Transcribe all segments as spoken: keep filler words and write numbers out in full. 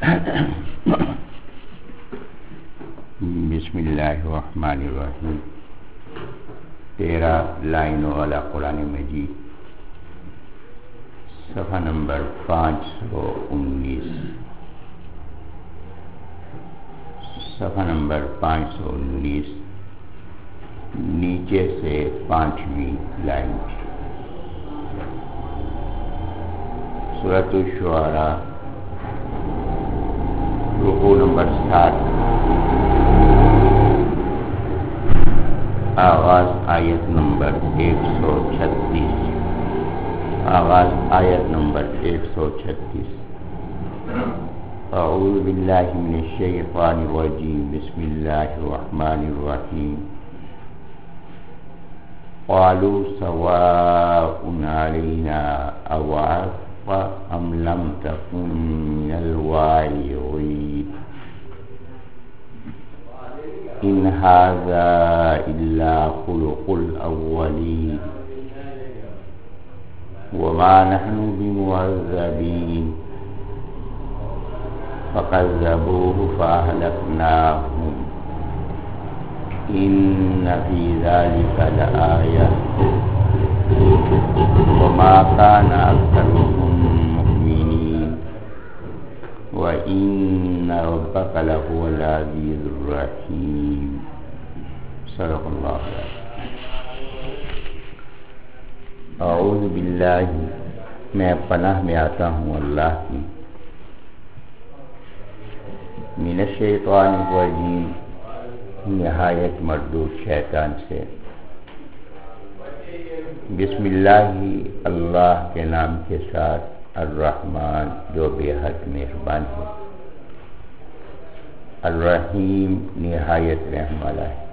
بسم اللہ الرحمن الرحیم. تیرہ لائنوں والا قرآن مجید، صفحہ نمبر پانچ سو انیس صفحہ نمبر پانچ سو انیس نیچے سے پانچویں لائن. سورۃ الشعراء، رکوع نمبر ساٹھ، آغاز آیت نمبر ایک سو چھتیس آغاز آیت نمبر ایک سو چھتیس. اعوذ باللہ من الشیطان الرجیم. بسم اللہ الرحمن الرحیم. قالوا سواء علینا اوعظت ام لم تکن من الواعظین ان هذا الا خلق الاولین وما نحن بمعذبین فكذبوه فأهلكناهم إن في ذلك لآية وما كان أكثرهم مؤمنين وإن ربك لهو العزيز الرحيم. صدق اللہ. اعوذ باللہ، میں پناہ میں آتا ہوں اللہ کی، من الشیطان الرجیم، نہایت مردود شیطان سے. بسم اللہ، اللہ کے نام کے ساتھ، الرحمن جو بے حد مہربان ہے، الرحیم نہایت رحم والا ہے.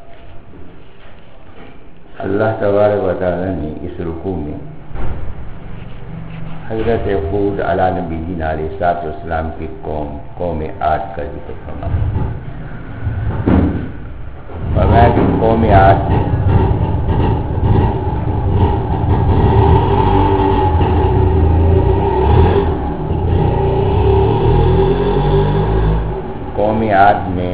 اللہ تبارک و تعالی نے اس رکوع میں حضرت ہود علیہ نبی علیہ الصلوۃ والسلام کی قوم قوم عاد کا ذکر فرمایا. فرمایا کہ قوم عاد قوم عاد نے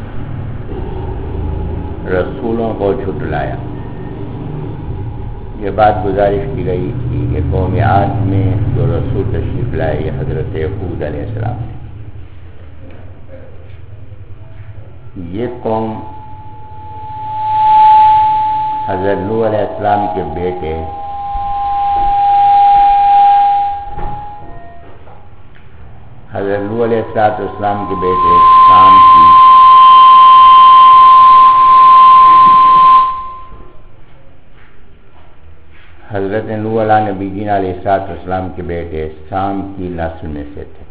رسولوں کو جھٹلایا. یہ بات گزارش کی گئی تھی کہ قوم عاد میں جو رسول تشریف لائے یہ حضرت ہود علیہ السلام نے. یہ قوم حضرت نوح علیہ السلام کے بیٹے حضرت نوح علیہ السلام کے بیٹے شام کی حضرت نوح علیہ نبی جین علیہ السلام کے بیٹے سام کی نسل میں سے تھے.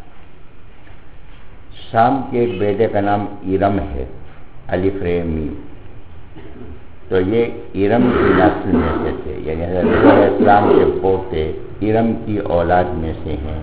سام کے ایک بیٹے کا نام ارم ہے، الف ر میم. تو یہ ارم کی نسل میں سے تھے، یعنی حضرت نوح علیہ السلام کے پوتے ارم کی اولاد میں سے ہیں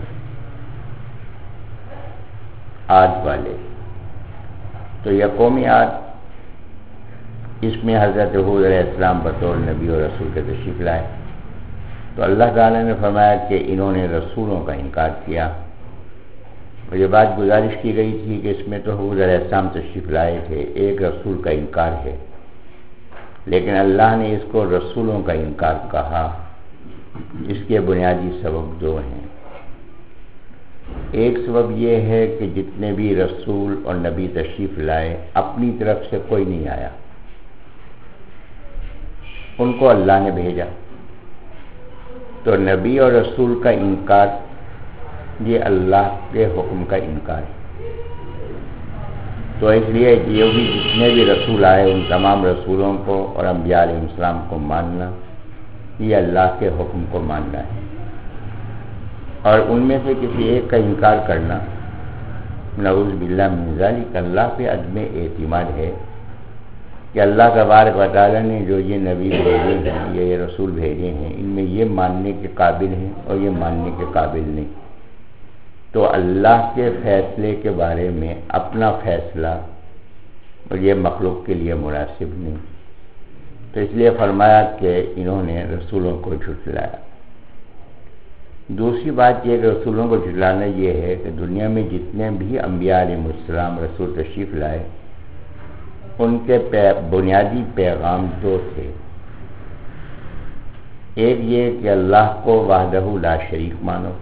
عاد والے. تو یہ قوم عاد، اس میں حضرت ہود علیہ السلام بطور نبی اور رسول کے تشریف لائے. تو اللہ تعالیٰ نے فرمایا کہ انہوں نے رسولوں کا انکار کیا. اور یہ بات گزارش کی گئی تھی کہ اس میں تو حود علیہ السلام تشریف لائے تھے، ایک رسول کا انکار ہے، لیکن اللہ نے اس کو رسولوں کا انکار کہا. اس کے بنیادی سبب دو ہیں. ایک سبب یہ ہے کہ جتنے بھی رسول اور نبی تشریف لائے اپنی طرف سے کوئی نہیں آیا، ان کو اللہ نے بھیجا. تو نبی اور رسول کا انکار یہ اللہ کے حکم کا انکار ہے. تو اس لیے جو بھی جتنے بھی رسول آئے ان تمام رسولوں کو اور انبیاء علیہ السلام کو ماننا یہ اللہ کے حکم کو ماننا ہے. اور ان میں سے کسی ایک کا انکار کرنا نعوذ باللہ من ذالک اللہ پہ عدم اعتماد ہے کہ اللہ تبارک و تعالیٰ نے جو یہ نبی بھیجے ہیں، یہ رسول بھیجے ہیں، ان میں یہ ماننے کے قابل ہیں اور یہ ماننے کے قابل نہیں. تو اللہ کے فیصلے کے بارے میں اپنا فیصلہ اور یہ مخلوق کے لیے مناسب نہیں. تو اس لیے فرمایا کہ انہوں نے رسولوں کو جھٹلایا. دوسری بات یہ کہ رسولوں کو جھٹلانا یہ ہے کہ دنیا میں جتنے بھی انبیاء علیہ السلام رسول تشریف لائے ان کے بنیادی پیغام دو تھے. ایک یہ کہ اللہ کو وحدہ لا شریک مانو،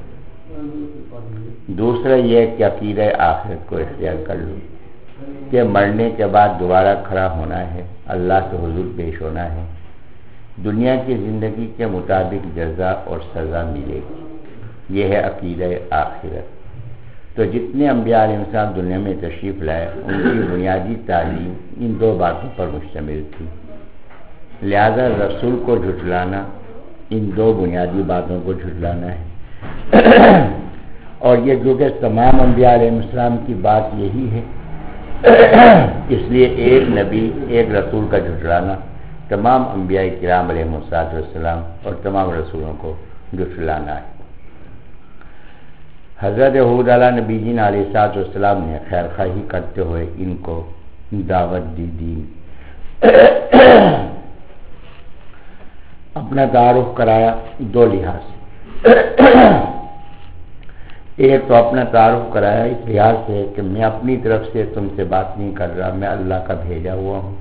دوسرا یہ کہ عقیدہ آخرت کو اختیار کر لو کہ مرنے کے بعد دوبارہ کھڑا ہونا ہے، اللہ کے حضور پیش ہونا ہے، دنیا کی زندگی کے مطابق جزا اور سزا ملے گی. یہ ہے عقیدہ آخرت. تو جتنے انبیاء علیہ السلام دنیا میں تشریف لائے ان کی بنیادی تعلیم ان دو باتوں پر مشتمل تھی. لہذا رسول کو جھٹلانا ان دو بنیادی باتوں کو جھٹلانا ہے. اور یہ جو کہ تمام انبیاء علیہ السلام کی بات یہی ہے، اس لیے ایک نبی ایک رسول کا جھٹلانا تمام انبیاء کرام علیہ السلام اور تمام رسولوں کو جھٹلانا ہے. حضرت ہود علیہ نبی جین علیہ السلام نے خیر خواہی کرتے ہوئے ان کو دعوت دی دین اپنا تعارف کرایا دو لحاظ سے. ایک تو اپنا تعارف کرایا اس لحاظ سے کہ میں اپنی طرف سے تم سے بات نہیں کر رہا، میں اللہ کا بھیجا ہوا ہوں.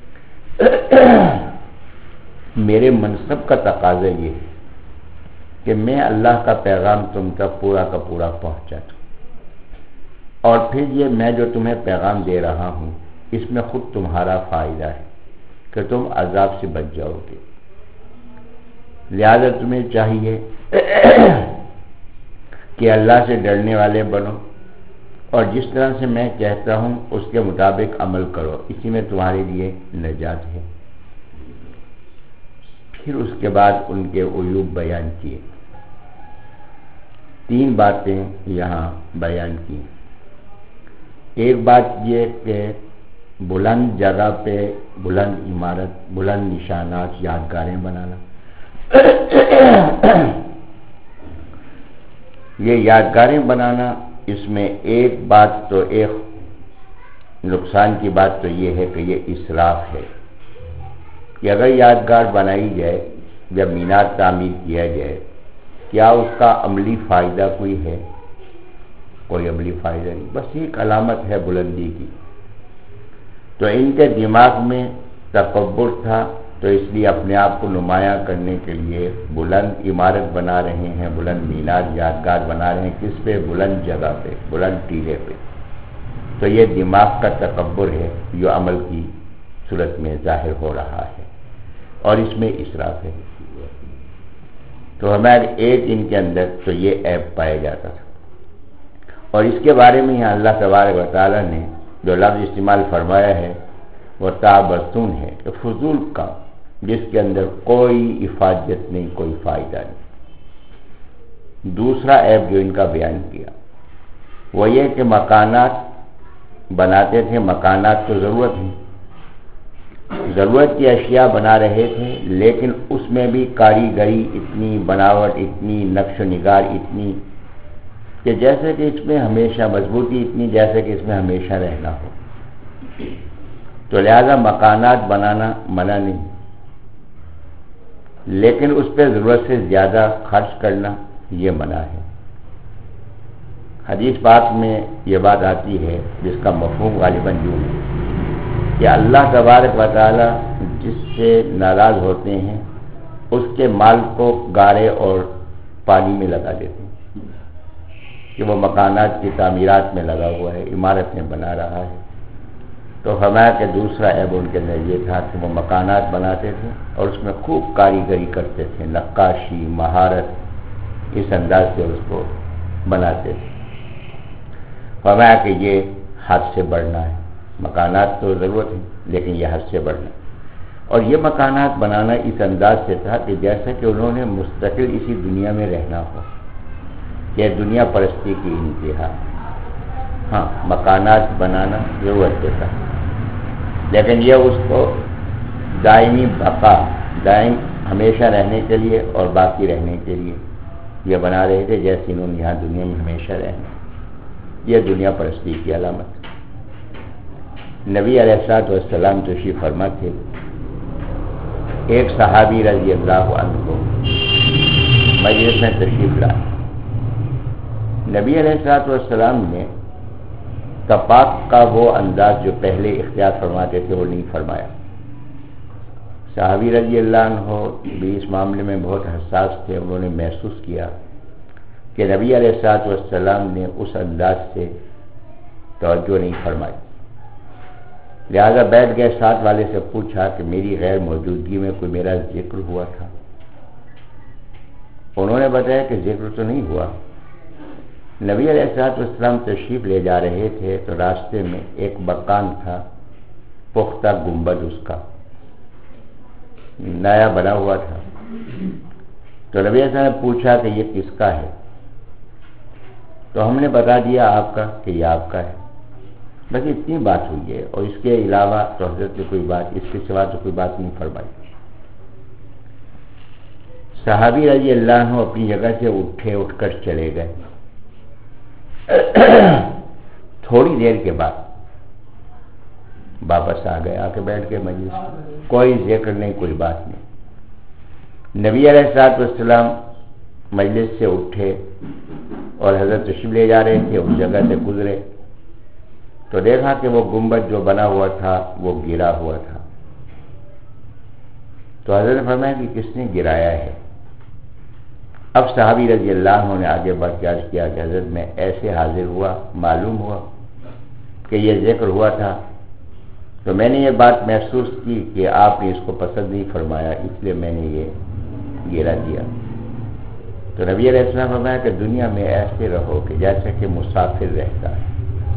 میرے منصب کا تقاضا یہ ہے کہ میں اللہ کا پیغام تم تک پورا کا پورا پہنچا دوں، اور پھر یہ میں جو تمہیں پیغام دے رہا ہوں اس میں خود تمہارا فائدہ ہے کہ تم عذاب سے بچ جاؤ گے. لہذا تمہیں چاہیے کہ اللہ سے ڈرنے والے بنو اور جس طرح سے میں کہتا ہوں اس کے مطابق عمل کرو، اسی میں تمہارے لیے نجات ہے. پھر اس کے بعد ان کے عیوب بیان کیے. تین باتیں یہاں بیان کی. ایک بات یہ کہ بلند جگہ پہ بلند عمارت، بلند نشانات، یادگاریں بنانا. یہ یادگاریں بنانا، اس میں ایک بات تو ایک نقصان کی بات تو یہ ہے کہ یہ اسراف ہے کہ اگر یادگار بنائی جائے یا مینار تعمیر کیا جائے، کیا اس کا عملی فائدہ کوئی ہے؟ کوئی عملی فائدہ نہیں، بس ایک علامت ہے بلندی کی. تو ان کے دماغ میں تکبر تھا، تو اس لیے اپنے آپ کو نمایاں کرنے کے لیے بلند عمارت بنا رہے ہیں، بلند مینار یادگار بنا رہے ہیں. کس پہ؟ بلند جگہ پہ، بلند ٹیلے پہ. تو یہ دماغ کا تکبر ہے جو عمل کی صورت میں ظاہر ہو رہا ہے، اور اس میں اسراف ہے. تو ہمارے ایک ان کے اندر تو یہ عیب پایا جاتا تھا. اور اس کے بارے میں یہاں اللہ تبارک و تعالیٰ نے جو لفظ استعمال فرمایا ہے وہ تابسون ہے، کہ فضول کا جس کے اندر کوئی افادت نہیں، کوئی فائدہ نہیں. دوسرا عیب جو ان کا بیان کیا وہ یہ کہ مکانات بناتے تھے. مکانات تو ضرورت ہے، ضرورت کی اشیاء بنا رہے تھے، لیکن اس میں بھی کاریگری اتنی، بناوٹ اتنی، نقش و نگار اتنی کہ جیسے کہ اس میں ہمیشہ مضبوطی اتنی جیسے کہ اس میں ہمیشہ رہنا ہو. تو لہذا مکانات بنانا منع نہیں، لیکن اس پہ ضرورت سے زیادہ خرچ کرنا یہ منع ہے. حدیث پاک میں یہ بات آتی ہے جس کا مفہوم غالباً یوں ہے کہ اللہ تبارک و تعالی جس سے ناراض ہوتے ہیں اس کے مال کو گارے اور پانی میں لگا دیتے ہیں، کہ وہ مکانات کی تعمیرات میں لگا ہوا ہے، عمارتیں بنا رہا ہے. تو فرمایا کہ دوسرا عیب ان کے اندر یہ تھا کہ وہ مکانات بناتے تھے اور اس میں خوب کاریگری کرتے تھے، نقاشی، مہارت، اس انداز سے اس کو بناتے تھے. فرمایا کہ یہ حد سے بڑھنا ہے. مکانات تو ضرورت ہے لیکن یہ حد سے بڑھنا. اور یہ مکانات بنانا اس انداز سے تھا کہ جیسا کہ انہوں نے مستقل اسی دنیا میں رہنا ہو، یہ دنیا پرستی کی انتہا. ہاں مکانات بنانا ضرورت دیتا ہے، لیکن یہ اس کو دائمی بقا، دائم ہمیشہ رہنے کے لیے اور باقی رہنے کے لیے یہ بنا رہے تھے جیسے انہوں نے یہاں دنیا میں ہمیشہ رہنا. یہ دنیا پرستی کی علامت. نبی علیہ الصلوۃ والسلام تشریف فرما تھے. ایک صحابی رضی اللہ عنہ مجلس میں تشریف لائے. نبی علیہ الصلوۃ والسلام نے تپاک کا وہ انداز جو پہلے اختیار فرماتے تھے وہ نہیں فرمایا. صحابی رضی اللہ عنہ بھی اس معاملے میں بہت حساس تھے. انہوں نے محسوس کیا کہ نبی علیہ الصلوۃ والسلام نے اس انداز سے توجہ نہیں فرمائی. لہذا بیٹھ گئے، ساتھ والے سے پوچھا کہ میری غیر موجودگی میں کوئی میرا ذکر ہوا تھا؟ انہوں نے بتایا کہ ذکر تو نہیں ہوا. نبی علیہ الصلوۃ والسلام تشریف لے جا رہے تھے تو راستے میں ایک مکان تھا، پختہ گنبد اس کا نیا بنا ہوا تھا. تو نبی علیہ السلام نے پوچھا کہ یہ کس کا ہے؟ تو ہم نے بتا دیا آپ کا، کہ یہ آپ کا ہے. بس اتنی بات ہوئی ہے، اور اس کے علاوہ تو حضرت نے کوئی بات، اس کے سوا تو کوئی بات نہیں فرمائی. صحابی رضی اللہ عنہ اپنی جگہ سے اٹھے، اٹھ کر چلے گئے. تھوڑی دیر کے بعد واپس آ گئے، آ کے بیٹھ گئے مجلس. کوئی ذکر نہیں، کوئی بات نہیں. نبی علیہ الصلوۃ والسلام مجلس سے اٹھے اور حضرت تشریف لے جا رہے تھے، اس جگہ سے گزرے تو دیکھا کہ وہ گنبد جو بنا ہوا تھا وہ گرا ہوا تھا. تو حضرت نے فرمایا کہ کس نے گرایا ہے؟ اب صحابی رضی اللہ عنہ نے آگے بڑھ کے عرض کیا کہ حضرت میں ایسے حاضر ہوا، معلوم ہوا کہ یہ ذکر ہوا تھا، تو میں نے یہ بات محسوس کی کہ آپ نے اس کو پسند نہیں فرمایا، اس لیے میں نے یہ گرا دیا. تو نبی علیہ السلام نے فرمایا کہ دنیا میں ایسے رہو کہ جیسے کہ مسافر رہتا ہے.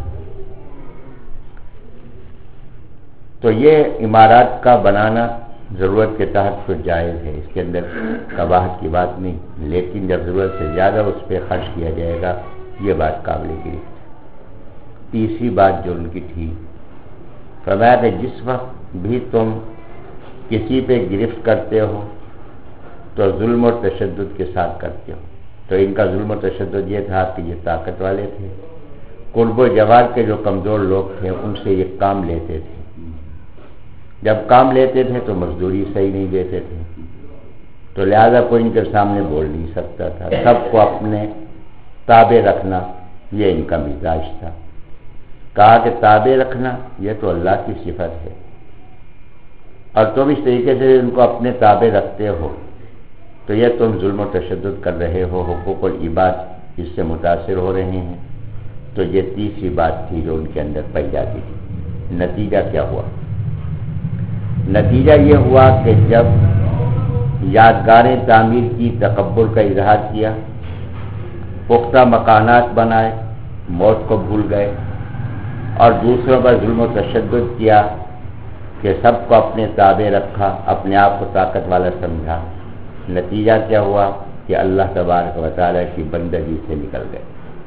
تو یہ عمارات کا بنانا ضرورت کے تحت تو جائز ہے، اس کے اندر قباحت کی بات نہیں، لیکن جب ضرورت سے زیادہ اس پہ خرچ کیا جائے گا یہ بات قابل گرفت. تیسری بات جو ان کی تھی، فرمایا کہ جس وقت بھی تم کسی پہ گرفت کرتے ہو تو ظلم و تشدد کے ساتھ کرتے ہو. تو ان کا ظلم و تشدد یہ تھا کہ یہ طاقت والے تھے، قرب و جوار کے جو کمزور لوگ تھے ان سے یہ کام لیتے تھے. جب کام لیتے تھے تو مزدوری صحیح نہیں دیتے تھے، تو لہذا کوئی ان کے سامنے بول نہیں سکتا تھا. سب کو اپنے تابع رکھنا یہ ان کا مزاج تھا. کہا کہ تابع رکھنا یہ تو اللہ کی صفت ہے، اور تم اس طریقے سے ان کو اپنے تابع رکھتے ہو تو یہ تم ظلم و تشدد کر رہے ہو، حقوق العباد اس سے متاثر ہو رہے ہیں. تو یہ تیسری بات تھی جو ان کے اندر پائی جاتی تھی. نتیجہ کیا ہوا؟ نتیجہ یہ ہوا کہ جب یادگاریں تعمیر کی، تکبر کا اظہار کیا، پختہ مکانات بنائے، موت کو بھول گئے، اور دوسروں پر ظلم و تشدد کیا کہ سب کو اپنے تابع رکھا، اپنے آپ کو طاقت والا سمجھا. نتیجہ کیا ہوا کہ اللہ تبارک و تعالیٰ کی بندگی سے نکل گئے.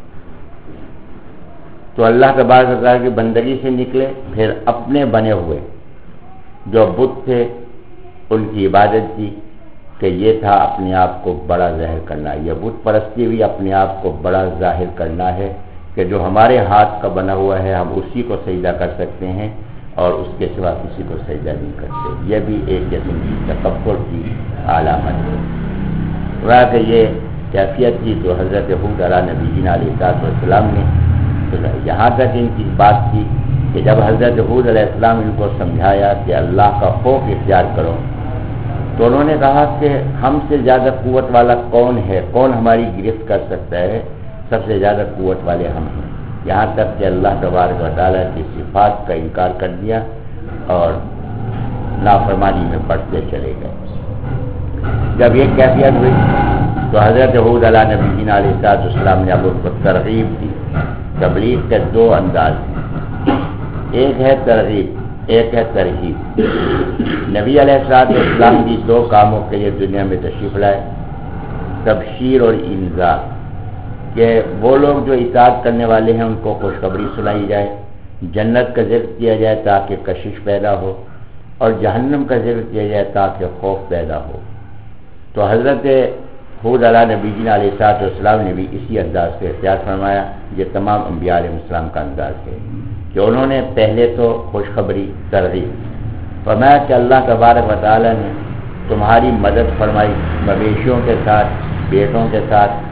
تو اللہ تبارک و تعالیٰ کی بندگی سے نکلے، پھر اپنے بنے ہوئے جو بت تھے ان کی عبادت کی، کہ یہ تھا اپنے آپ کو بڑا ظاہر کرنا. یہ بت پرستی بھی اپنے آپ کو بڑا ظاہر کرنا ہے کہ جو ہمارے ہاتھ کا بنا ہوا ہے ہم اسی کو سجدہ کر سکتے ہیں اور اس کے سوا کسی کو سجدہ نہیں کرتے. یہ بھی ایک قسم کی تکبر کی علامت ہے. وہ کہ یہ کیفیت تھی تو حضرت ہود علیہ نبینا علیہ السلام نے یہاں تک ان کی بات کی کہ جب حضرت ہود علیہ السلام ان کو سمجھایا کہ اللہ کا خوف اختیار کرو، تو انہوں نے کہا کہ ہم سے زیادہ قوت والا کون ہے، کون ہماری گرفت کر سکتا ہے؟ سب سے زیادہ قوت والے ہم ہیں. یہاں تک کہ اللہ تبارک و تعالیٰ کی صفات کا انکار کر دیا اور نافرمانی میں بڑھتے چلے گئے. جب یہ کیفیت ہوئی تو حضرت ہود علیہ نبینا علیہ السلام نے اب ان کو ترغیب دی. تبلیغ کے دو انداز ہیں، ایک ہے ترغیب، ایک ہے ترہیب. نبی علیہ السلام کی دو کاموں کے لیے دنیا میں تشریف لائے، تبشیر اور انذار، کہ وہ لوگ جو اطاعت کرنے والے ہیں ان کو خوشخبری سنائی جائے، جنت کا ذکر کیا جائے تاکہ کشش پیدا ہو، اور جہنم کا ذکر کیا جائے تاکہ خوف پیدا ہو. تو حضرت ہود علیہ نبینا علیہ السلام نے بھی اسی انداز سے اختیار فرمایا. یہ تمام انبیاء علیہ السلام کا انداز ہے کہ انہوں نے پہلے تو خوشخبری، ترغیب فرمایا کہ اللہ تبارک و تعالیٰ نے تمہاری مدد فرمائی مویشیوں کے ساتھ، بیٹوں کے ساتھ،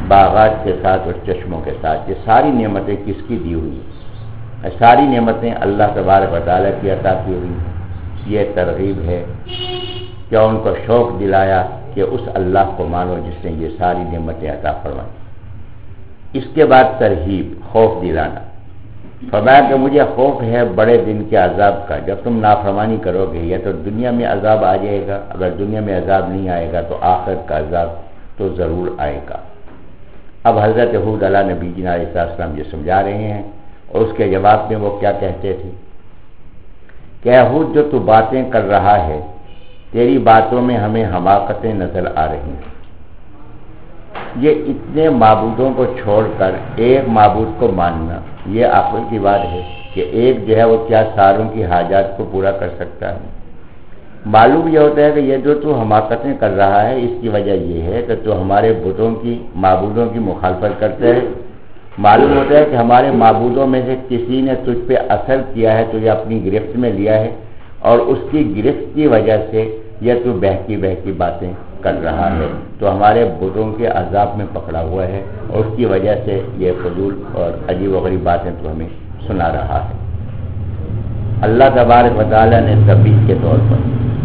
باغات کے ساتھ اور چشموں کے ساتھ. یہ ساری نعمتیں کس کی دی ہوئی ہیں؟ ساری نعمتیں اللہ تبارک و تعالیٰ کی عطا کی ہوئی ہیں. یہ ترغیب ہے کہ ان کو شوق دلایا کہ اس اللہ کو مانو جس نے یہ ساری نعمتیں عطا فرمائی. اس کے بعد ترہیب، خوف دلانا. فرمایا کہ مجھے خوف ہے بڑے دن کے عذاب کا. جب تم نافرمانی کرو گے یا تو دنیا میں عذاب آ جائے گا، اگر دنیا میں عذاب نہیں آئے گا تو آخرت کا عذاب تو ضرور آئے گا. اب حضرت ہود علیہ نبی جی علیہ السلام یہ سمجھا رہے ہیں اور اس کے جواب میں وہ کیا کہتے تھے کہ اے ہود، جو تو باتیں کر رہا ہے تیری باتوں میں ہمیں حماقتیں نظر آ رہی ہیں. یہ اتنے معبودوں کو چھوڑ کر ایک معبود کو ماننا یہ عقل کی بات ہے کہ ایک جو ہے وہ کیا ساروں کی حاجات کو پورا کر سکتا ہے. معلوم یہ ہوتا ہے کہ یہ جو تو حماقتیں کر رہا ہے اس کی وجہ یہ ہے کہ تو ہمارے بتوں کی معبودوں کی مخالفت کرتے ہیں. معلوم ہوتا ہے کہ ہمارے معبودوں میں سے کسی نے تجھ پہ اثر کیا ہے، تجھے اپنی گرفت میں لیا ہے اور اس کی گرفت کی وجہ سے یہ تو بہکی بہکی باتیں کر رہا ہے، تو ہمارے بتوں کے عذاب میں پکڑا ہوا ہے اور اس کی وجہ سے یہ فضول اور عجیب و غریب باتیں تو ہمیں سنا رہا ہے. اللہ تبارک و تعالیٰ نے تبیہ کے طور پر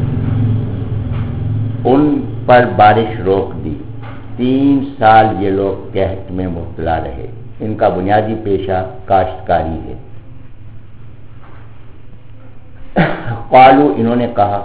ان پر بارش روک دی. تین سال یہ لوگ قحط میں مبتلا رہے. ان کا بنیادی پیشہ کاشتکاری ہے. قالو، انہوں نے کہا،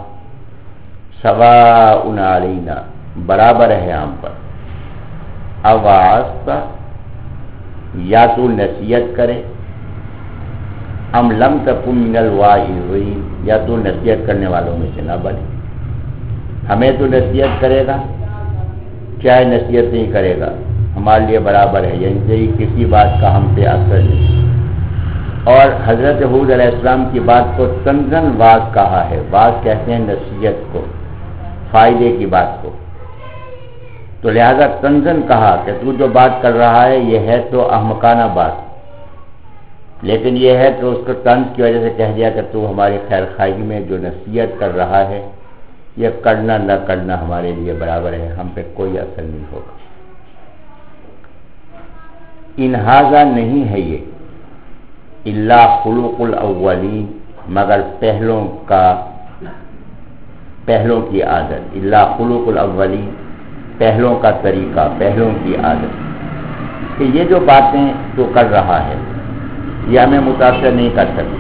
سواء علینا، برابر ہے ہم پر، اوعظت، یا تو نصیحت کرے، ام لم تکن من الواعظین، یا تو نصیحت کرنے والوں میں سے نہ بنے. ہمیں تو نصیحت کرے گا چاہے نصیحت نہیں کرے گا ہمارے لیے برابر ہے، یعنی کسی بات کا ہم پہ اثر نہیں. اور حضرت ہود علیہ السلام کی بات کو تنزن واز کہا ہے. واز کہتے ہیں نصیحت کو، فائدے کی بات کو. تو لہذا تنزن کہا کہ تو جو بات کر رہا ہے یہ ہے تو احمقانہ بات، لیکن یہ ہے کہ اس کو طنز کی وجہ سے کہہ دیا کہ تو ہماری خیر خواہی میں جو نصیحت کر رہا ہے یہ کرنا نہ کرنا ہمارے لیے برابر ہے، ہم پہ کوئی اثر نہیں ہوگا. انہذا نہیں ہے یہ الا خلق الاولین، مگر پہلوں کا پہلوں کی عادت. الا خلق الاولین، پہلوں کا طریقہ، پہلوں کی عادت. کہ یہ جو باتیں تو کر رہا ہے یہ ہمیں متاثر نہیں کر سکتی.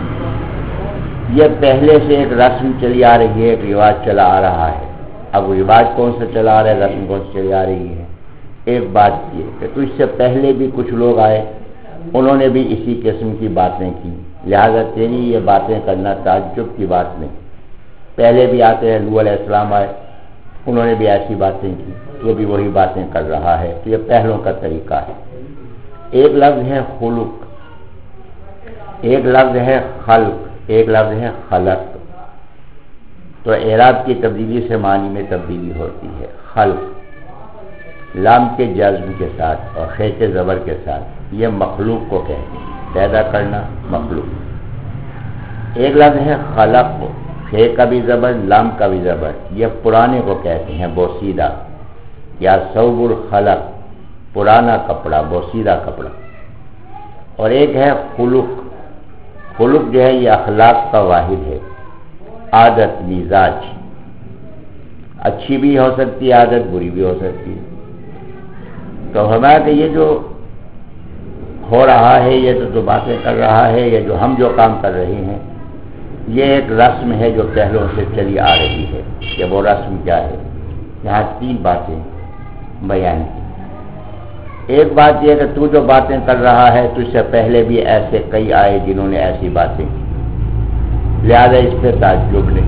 یہ پہلے سے ایک رسم چلی آ رہی ہے، ایک رواج چلا آ رہا ہے. اب رواج کون سا چلا آ رہا ہے، رسم کون سی چلی آ رہی ہے. ایک بات یہ کہ تو اس سے پہلے بھی کچھ لوگ آئے، انہوں نے بھی اسی قسم کی باتیں کی، لہذا تیری یہ باتیں کرنا تعجب کی بات نہیں. پہلے بھی آتے ہیں، نوح علیہ السلام آئے، انہوں نے بھی ایسی باتیں کی، تو بھی وہی باتیں کر رہا ہے. تو یہ پہلوں کا طریقہ ہے. ایک لفظ ہے خلق، ایک لفظ ہے خلق، ایک لفظ ہے خلق. تو اعراب کی تبدیلی سے معنی میں تبدیلی ہوتی ہے. خلق لام کے جزم کے ساتھ اور خے کے زبر کے ساتھ یہ مخلوق کو کہتے ہیں، پیدا کرنا، مخلوق. ایک لفظ ہے خلق، خے کا بھی زبر، لام کا بھی زبر، یہ پرانے کو کہتے ہیں، بوسیدہ، یا ثوب الخلق، پرانا کپڑا، بوسیدہ کپڑا. اور ایک ہے خلق. خلق جو ہے یہ اخلاق کا واحد ہے، عادت، مزاج. اچھی بھی ہو سکتی ہے عادت، بری بھی ہو سکتی ہے. تو ہمارا کہ یہ جو ہو رہا ہے، یہ تو جو باتیں کر رہا ہے، یہ جو ہم جو کام کر رہے ہیں، یہ ایک رسم ہے جو پہلوں سے چلی آ رہی ہے. کہ وہ رسم کیا ہے؟ یہاں تین باتیں بیان کی. ایک بات یہ کہ تو جو باتیں کر رہا ہے تو اس سے پہلے بھی ایسے کئی آئے جنہوں نے ایسی باتیں کی، لہذا اس پہ تعجب نہیں.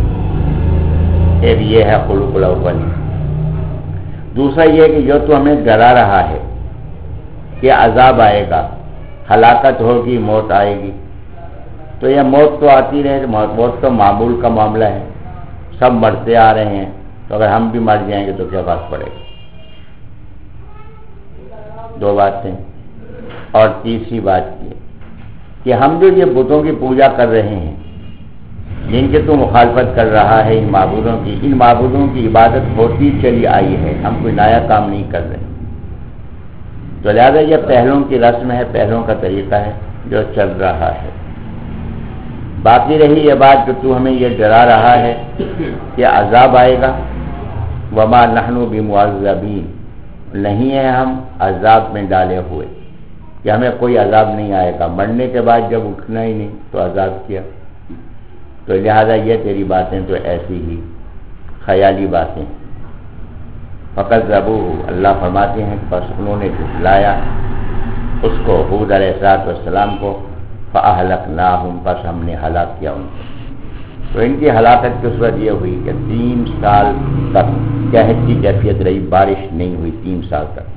ایک یہ ہے خلق الاولین. دوسرا یہ کہ جو تو ہمیں ڈرا رہا ہے کہ عذاب آئے گا، ہلاکت ہوگی، موت آئے گی. تو یہ موت تو آتی رہے، موت تو معمول کا معاملہ ہے، سب مرتے آ رہے ہیں، تو اگر ہم بھی مر جائیں گے تو کیا فرق پڑے گا. دو باتیں. اور تیسری بات یہ کہ ہم جو یہ بتوں کی پوجا کر رہے ہیں، جن کے تو مخالفت کر رہا ہے، ان معبودوں کی ان معبودوں کی عبادت ہوتی چلی آئی ہے، ہم کوئی نیا کام نہیں کر رہے. تو لہٰذا یہ پہلوں کی رسم ہے، پہلوں کا طریقہ ہے جو چل رہا ہے۔ باقی رہی یہ بات کہ تو ہمیں یہ ڈرا رہا ہے کہ عذاب آئے گا، وما نحن بمعذبین، نہیں ہے ہم عذاب میں ڈالے ہوئے کہ ہمیں کوئی عذاب نہیں آئے گا، مرنے کے بعد جب اٹھنا ہی نہیں تو عذاب کیا۔ تو لہذا یہ تیری باتیں تو ایسی ہی خیالی باتیں۔ فقط ذبوہ، اللہ فرماتے ہیں کہ بس انہوں نے جھٹلایا اس کو، ہود علیہ السلام کو، فأہلکناہم، بس ہم نے ہلاک کیا ان کو۔ تو ان کی ہلاکت کی صورت یہ ہوئی کہ تین سال تک قحط کی کیفیت رہی، بارش نہیں ہوئی تین سال تک۔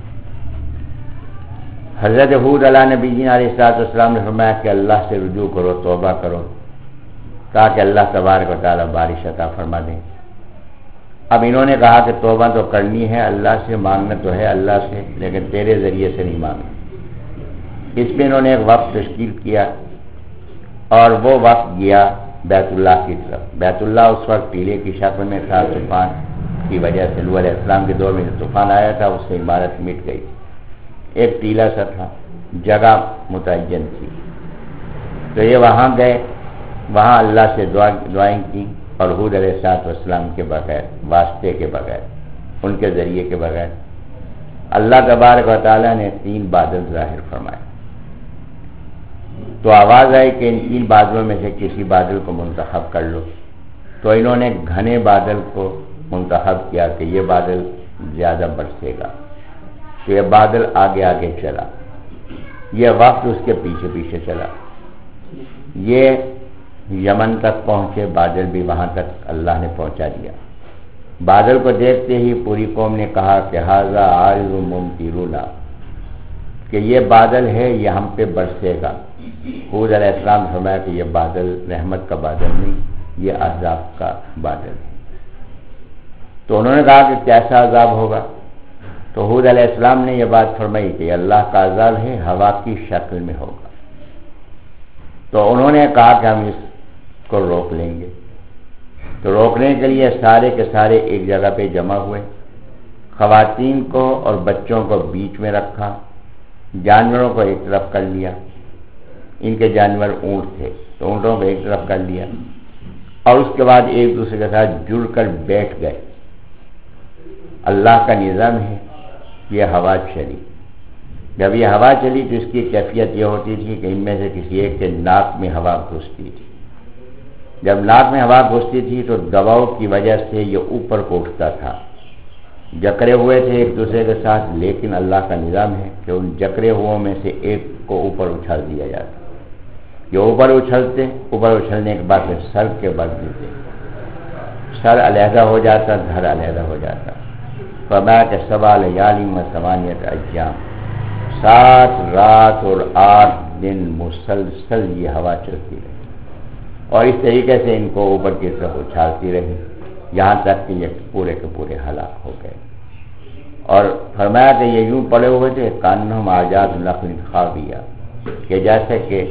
حضرت ہود علیہ نبی جی علیہ السلام نے فرمایا کہ اللہ سے رجوع کرو، توبہ کرو، تاکہ اللہ تبارک و تعالیٰ بارش عطا فرما دیں۔ اب انہوں نے کہا کہ توبہ تو کرنی ہے، اللہ سے مانگنا تو ہے اللہ سے، لیکن تیرے ذریعے سے نہیں مانگنا۔ اس میں انہوں نے ایک وقت تشکیل کیا اور وہ وقت گیا بیت اللہ کی طرف۔ بیت اللہ اس وقت ٹیلے کی شکل میں تھا، طوفان کی وجہ سے نوح علیہ السلام کے دور میں طوفان آیا تھا، اس سے عمارت مٹ گئی، ایک ٹیلا سا تھا، جگہ متعین تھی۔ تو یہ وہاں گئے، وہاں اللہ سے دعا دعائیں کی، اور ہود علیہ السلام کے بغیر، واسطے کے بغیر، ان کے ذریعے کے بغیر اللہ تبارک و تعالیٰ نے تین بادل ظاہر فرمائے۔ تو آواز آئی کہ ان تین بادلوں میں سے کسی بادل کو منتخب کر لو۔ تو انہوں نے گھنے بادل کو منتخب کیا کہ یہ بادل زیادہ برسے گا، تو یہ بادل آگے آگے چلا، یہ وقت اس کے پیچھے پیچھے چلا، یہ یمن تک پہنچے، بادل بھی وہاں تک اللہ نے پہنچا دیا۔ بادل کو دیکھتے ہی پوری قوم نے کہا کہ ھذا عارض ممطرنا، کہ یہ بادل ہے، یہ ہم پہ برسے گا۔ ہود علیہ السلام نے فرمایا کہ یہ بادل رحمت کا بادل نہیں، یہ عذاب کا بادل ہے۔ تو انہوں نے کہا کہ کیسا عذاب ہوگا؟ تو ہود علیہ السلام نے یہ بات فرمائی کہ اللہ کا عذاب ہے، ہوا کی شکل میں ہوگا۔ تو انہوں نے کہا کہ ہم اس کو روک لیں گے۔ تو روکنے کے لیے سارے کے سارے ایک جگہ پہ جمع ہوئے، خواتین کو اور بچوں کو بیچ میں رکھا، جانوروں کو ایک طرف کر لیا، ان کے جانور اونٹ تھے تو اونٹوں کو ایک طرف کر لیا، اور اس کے بعد ایک دوسرے کے ساتھ جڑ کر بیٹھ گئے۔ اللہ کا نظام ہے، یہ ہوا چلی، جب یہ ہوا چلی تو اس کی کیفیت یہ ہوتی تھی کہ ان میں سے کسی ایک کے ناک میں ہوا گھستی تھی، جب ناک میں ہوا گھستی تھی تو دباؤ کی وجہ سے یہ اوپر کو اٹھتا تھا، جکڑے ہوئے تھے ایک دوسرے کے ساتھ، لیکن اللہ کا نظام ہے کہ ان جکڑے ہوئوں میں سے ایک کو اوپر اچھال دیا جاتا، یہ اوپر اچھلتے، اوپر اچھلنے کے بعد سر کے بل دیتے، سر علیحدہ ہو جاتا، دھر علیحدہ ہو جاتا۔ فرمایا کہ سبع لیال و ثمانیۃ ایام، سات رات اور آٹھ دن مسلسل یہ ہوا چلتی رہی، اور اس طریقے سے ان کو اوپر کی طرف اچھالتی رہی، یہاں تک کہ یہ پورے کے پورے ہلاک ہو گئے۔ اور فرمایا کہ یہ یوں پڑے ہوئے تھے کانہم اعجاز نخل خاویہ، کہ جیسے کہ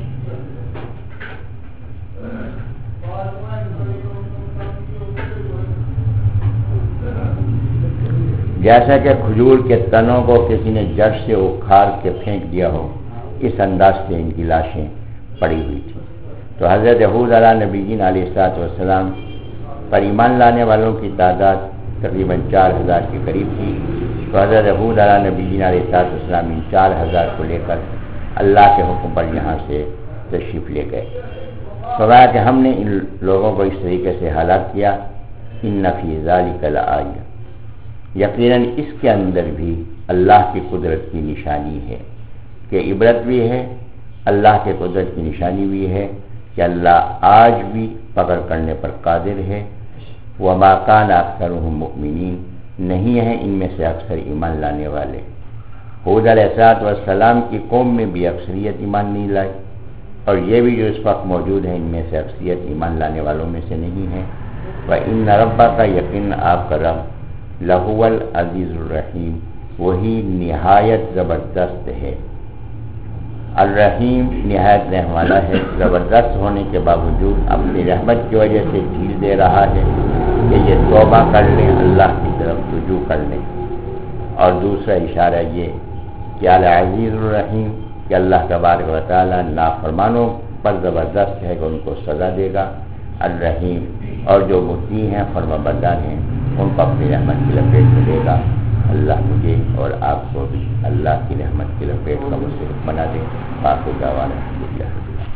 جیسا کہ کھجور کے تنوں کو کسی نے جڑ سے اکھاڑ کے پھینک دیا ہو، اس انداز سے ان کی لاشیں پڑی ہوئی تھیں۔ تو حضرت ہود علیہ نبی جی علیہ السلام پر ایمان لانے والوں کی تعداد تقریباً چار ہزار کے قریب تھی۔ تو حضرت ہود علیہ نبی جی علیہ السلام ان چار ہزار کو لے کر اللہ کے حکم پر یہاں سے تشریف لے گئے۔ فرمایا کہ ہم نے ان لوگوں کو اس طریقے سے ہلاک کیا، ان فی ذلک لآیہ، یقیناً اس کے اندر بھی اللہ کی قدرت کی نشانی ہے، کہ عبرت بھی ہے، اللہ کے قدرت کی نشانی بھی ہے کہ اللہ آج بھی پکڑ کرنے پر قادر ہے۔ وما کان اکثرهم مؤمنین، نہیں ہے ان میں سے اکثر ایمان لانے والے۔ ہود علیہ السلام کی قوم میں بھی اکثریت ایمان نہیں لائی، اور یہ بھی جو اس وقت موجود ہے ان میں سے اکثریت ایمان لانے والوں میں سے نہیں ہے۔ وَإِنَّ رَبَّكَ، یقین آپ کا رب، لَهُوَ الْعَزِيزُ الرَّحِيمُ، وہی نہایت زبردست ہے، الرحیم نہایت رحم والا ہے۔ زبردست ہونے کے باوجود اپنی رحمت کی وجہ سے ڈھیل دے رہا ہے کہ یہ توبہ کر لیں، اللہ کی طرف رجوع کر لیں۔ اور دوسرا اشارہ یہ کیا العزیز الرحیم کہ اللہ تبارک و تعالیٰ نافرمانوں پر زبردست ہے کہ ان کو سزا دے گا، الرحیم اور جو مطیع ہیں فرما بردار ہیں ان کو اپنی رحمت کی لپیٹ میں لے گا۔ اللہ مجھے اور آپ کو بھی اللہ کی رحمت کی لپیٹ کا مستحق بنا دے۔ باقی دعوانا الحمدللہ۔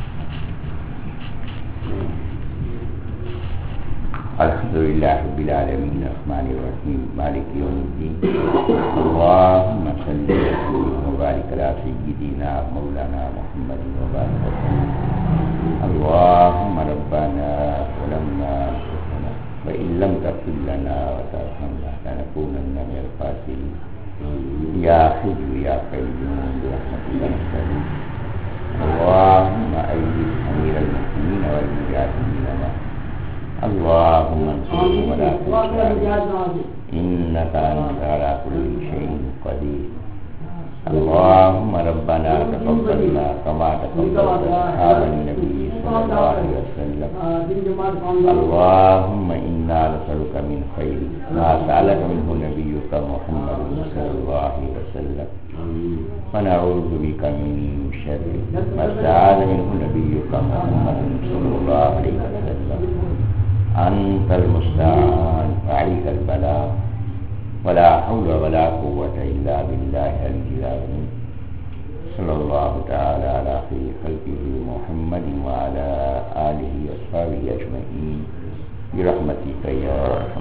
الحمدللہ رب العالمین الرحمن الرحیم مالک یوم الدین اللہم صلی وسلم وبارک علی سیدنا مولانا محمد وبارک وسلم اللہم ربنا ظلمنا انفسنا وإن لم تغفر لنا وترحمنا لنكونن من الخاسرين یا حی یا قیوم برحمتک نستغیث اللہم أيد أمير المسلمين والمجاهدين معه اللهم انصرهم ولا تنصرهم إنك أنت على كل شيء قدير اللهم ربنا تقبلنا كما تقبلت أصحاب النبي صلى الله عليه وسلم اللهم إنا نسألك من خير ما سألك منه نبيك محمد صلى الله عليه وسلم ونعوذ بك من شر ما استعاذ منه نبيك محمد صلى الله عليه وسلم أنت المستعان وعليك البلاغ ولا حول ولا قوة إلا بالله العلي العظيم صلى الله تعالى على خير خلقه محمد وعلى آله وصحبه أجمعين برحمتك يا أرحم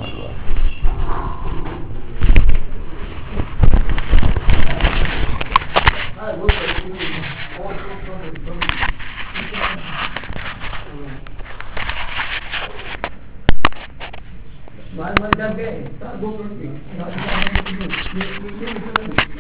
الراحمين